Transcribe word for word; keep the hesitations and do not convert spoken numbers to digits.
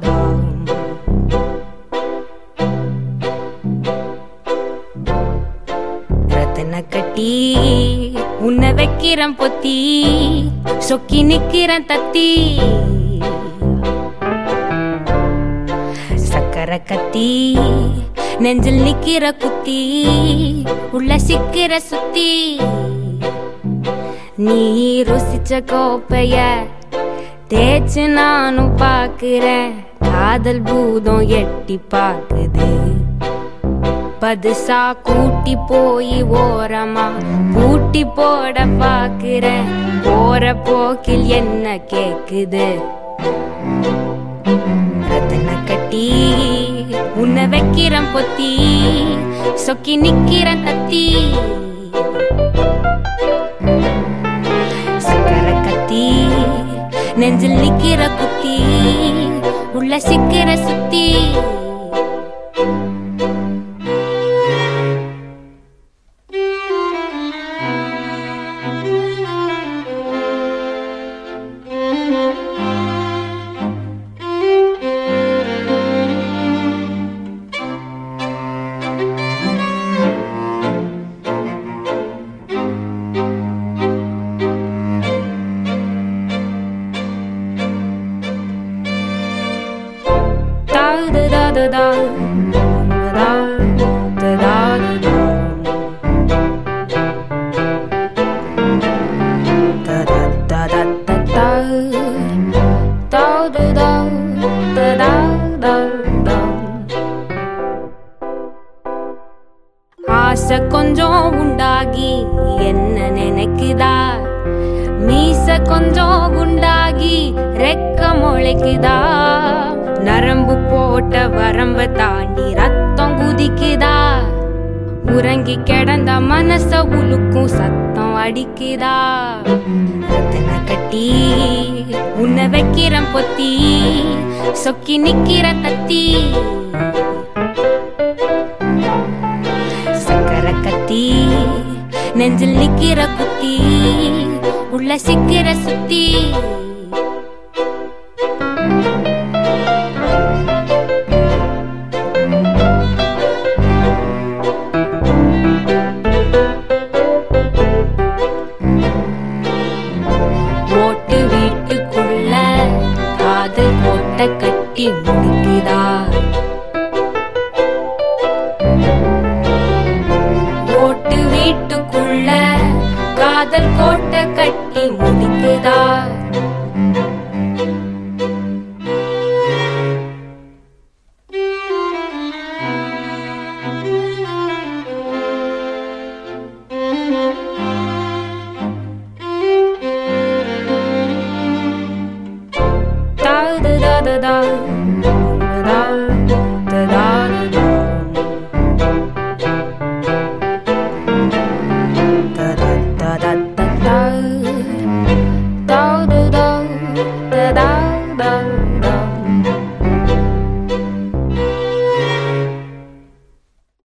தாதுதாம். ரத்தன கட்டி உன்னை வைக்கிறேன் பொத்தி, சொக்கி நிக்கிறேன் தத்தி. சக்கரை கத்தி நெஞ்சில் நிக்கிற குத்தி, உள்ள சிக்கிற சுத்தி. நீ ருசிச்ச கோப்பைய தேய்ச்சு நானும் பாக்குறேன், காதல் பூதம் எட்டி பாக்குது. பதுசா கூட்டி போய் ஓரமா பூட்டி போட பாக்குறேன், போற போக்கில் என்ன கேக்குது. ரத்தன கட்டி உன்னை வைக்கிறேன் பொத்தி, சொக்கி நிக்கிறேன் தத்தி. சக்கரை கத்தி நெஞ்சில் நிக்கிற குத்தி, உள்ள சிக்கிற சுத்தி. Da da da da da da da da ஆசை கொஞ்சம் உண்டாகி என்ன நினைக்குதா, மீச கொஞ்சம் குண்டாகி ரெக்க முளைக்குதா. நரம்பு போட்ட வரம்ப தாண்டி ரத்தம் குதிக்குதா, உறங்கி கிடந்த மனச உலுக்கும் சத்தம் அடிக்குதா. ரத்தன கட்டி உன்னை வைக்கிறேன் பொத்தி, சொக்கி நிக்கிற தத்தி. சக்கரை கத்தி நெஞ்சில் நிக்கிற குத்தி, உள்ள சிக்கிற சுத்தி. ஓட்டு வீட்டுக்குள்ள காதல் கோட்டை கட்டி முடிக்குதா. ஓட்டு வீட்டுக்குள்ள காதல் கோட்டை கட்டி முடிக்குதா. Da da da da da